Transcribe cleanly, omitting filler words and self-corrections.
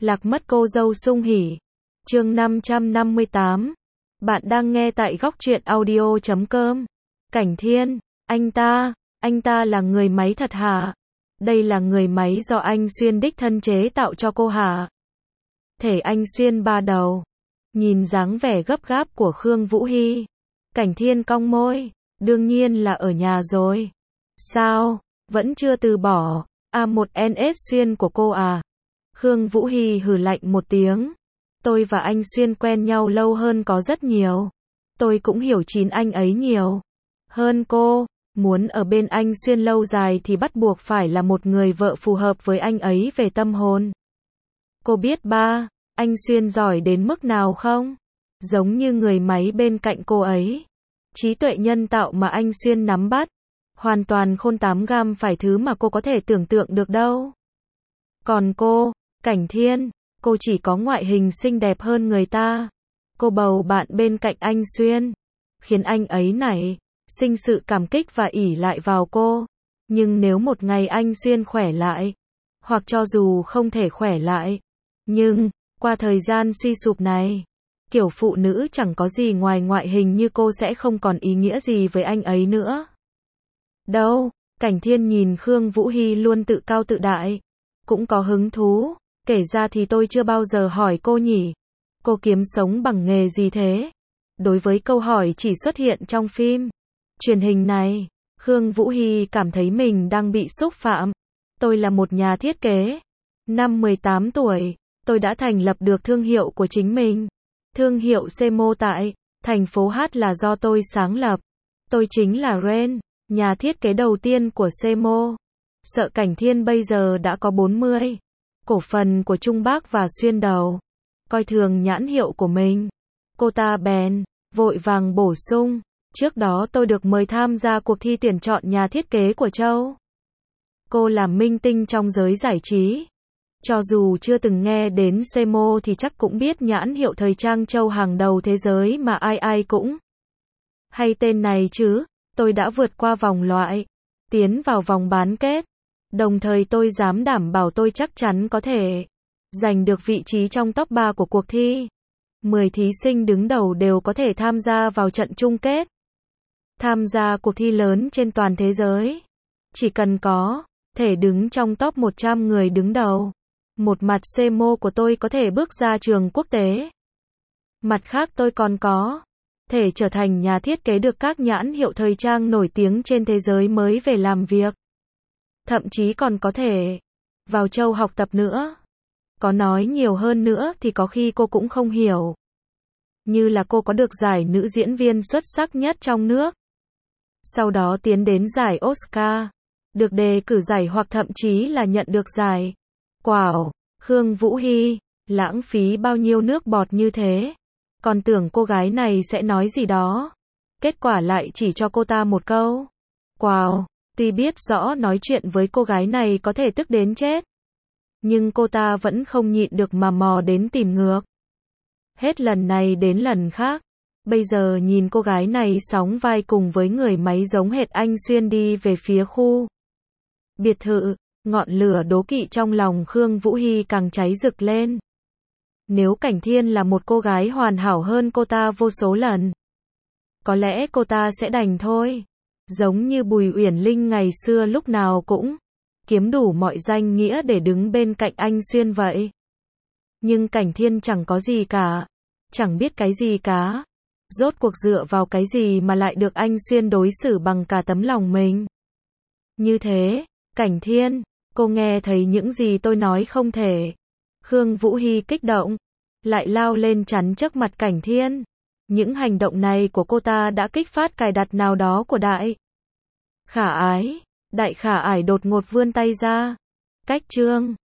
Lạc mất cô dâu sung hỉ. Chương 558. Bạn đang nghe tại góc truyện audio.com. Cảnh Thiên, anh ta là người máy thật hả? Đây là người máy do anh Xuyên đích thân chế tạo cho cô hả? Thể anh Xuyên ba đầu. Nhìn dáng vẻ gấp gáp của Khương Vũ Hy, Cảnh Thiên cong môi, đương nhiên là ở nhà rồi. Sao, vẫn chưa từ bỏ, A1NS Xuyên của cô à? Khương Vũ Hy hừ lạnh một tiếng. Tôi và anh Xuyên quen nhau lâu hơn có rất nhiều. Tôi cũng hiểu chín anh ấy nhiều hơn cô. Muốn ở bên anh Xuyên lâu dài thì bắt buộc phải là một người vợ phù hợp với anh ấy về tâm hồn. Cô biết anh Xuyên giỏi đến mức nào không? Giống như người máy bên cạnh cô ấy. Trí tuệ nhân tạo mà anh Xuyên nắm bắt. Hoàn toàn khôn 8 gam phải thứ mà cô có thể tưởng tượng được đâu. Còn cô, Cảnh Thiên, cô chỉ có ngoại hình xinh đẹp hơn người ta. Cô bầu bạn bên cạnh anh Xuyên, khiến anh ấy nảy sinh sự cảm kích và ỷ lại vào cô. Nhưng nếu một ngày anh Xuyên khỏe lại, hoặc cho dù không thể khỏe lại, nhưng qua thời gian suy sụp này, kiểu phụ nữ chẳng có gì ngoài ngoại hình như cô sẽ không còn ý nghĩa gì với anh ấy nữa. Đâu, Cảnh Thiên nhìn Khương Vũ Hy luôn tự cao tự đại, cũng có hứng thú. Kể ra thì tôi chưa bao giờ hỏi cô nhỉ. Cô kiếm sống bằng nghề gì thế? Đối với câu hỏi chỉ xuất hiện trong phim truyền hình này, Khương Vũ Hy cảm thấy mình đang bị xúc phạm. Tôi là một nhà thiết kế. Năm 18 tuổi, tôi đã thành lập được thương hiệu của chính mình. Thương hiệu Semo tại thành phố H là do tôi sáng lập. Tôi chính là Ren, nhà thiết kế đầu tiên của Semo. Sợ Cảnh Thiên bây giờ đã có 40 cổ phần của Trung Bắc và Xuyên đầu, coi thường nhãn hiệu của mình. Cô ta bèn vội vàng bổ sung, trước đó tôi được mời tham gia cuộc thi tuyển chọn nhà thiết kế của Châu. Cô là minh tinh trong giới giải trí. Cho dù chưa từng nghe đến Semo thì chắc cũng biết nhãn hiệu thời trang Châu hàng đầu thế giới mà ai ai cũng hay tên này chứ. Tôi đã vượt qua vòng loại, tiến vào vòng bán kết. Đồng thời tôi dám đảm bảo tôi chắc chắn có thể giành được vị trí trong top 3 của cuộc thi. 10 thí sinh đứng đầu đều có thể tham gia vào trận chung kết. Tham gia cuộc thi lớn trên toàn thế giới. Chỉ cần có thể đứng trong top 100 người đứng đầu. Một mặt Semo của tôi có thể bước ra trường quốc tế. Mặt khác tôi còn có thể trở thành nhà thiết kế được các nhãn hiệu thời trang nổi tiếng trên thế giới mới về làm việc. Thậm chí còn có thể vào Châu học tập nữa. Có nói nhiều hơn nữa thì có khi cô cũng không hiểu. Như là cô có được giải nữ diễn viên xuất sắc nhất trong nước. Sau đó tiến đến giải Oscar. Được đề cử giải hoặc thậm chí là nhận được giải. Wow, Khương Vũ Hy, lãng phí bao nhiêu nước bọt như thế. Còn tưởng cô gái này sẽ nói gì đó. Kết quả lại chỉ cho cô ta một câu. Wow. Tuy biết rõ nói chuyện với cô gái này có thể tức đến chết, nhưng cô ta vẫn không nhịn được mà mò đến tìm ngược. Hết lần này đến lần khác. Bây giờ nhìn cô gái này sóng vai cùng với người máy giống hệt anh Xuyên đi về phía khu biệt thự, ngọn lửa đố kỵ trong lòng Khương Vũ Hy càng cháy rực lên. Nếu Cảnh Thiên là một cô gái hoàn hảo hơn cô ta vô số lần, có lẽ cô ta sẽ đành thôi. Giống như Bùi Uyển Linh ngày xưa lúc nào cũng kiếm đủ mọi danh nghĩa để đứng bên cạnh anh Xuyên vậy. Nhưng Cảnh Thiên chẳng có gì cả. Chẳng biết cái gì cả. Rốt cuộc dựa vào cái gì mà lại được anh Xuyên đối xử bằng cả tấm lòng mình. Như thế, Cảnh Thiên, cô nghe thấy những gì tôi nói không thể. Khương Vũ Hy kích động, lại lao lên chắn trước mặt Cảnh Thiên. Những hành động này của cô ta đã kích phát cài đặt nào đó của Đại Khả Ái. Đại Khả Ái đột ngột vươn tay ra. Cách Trương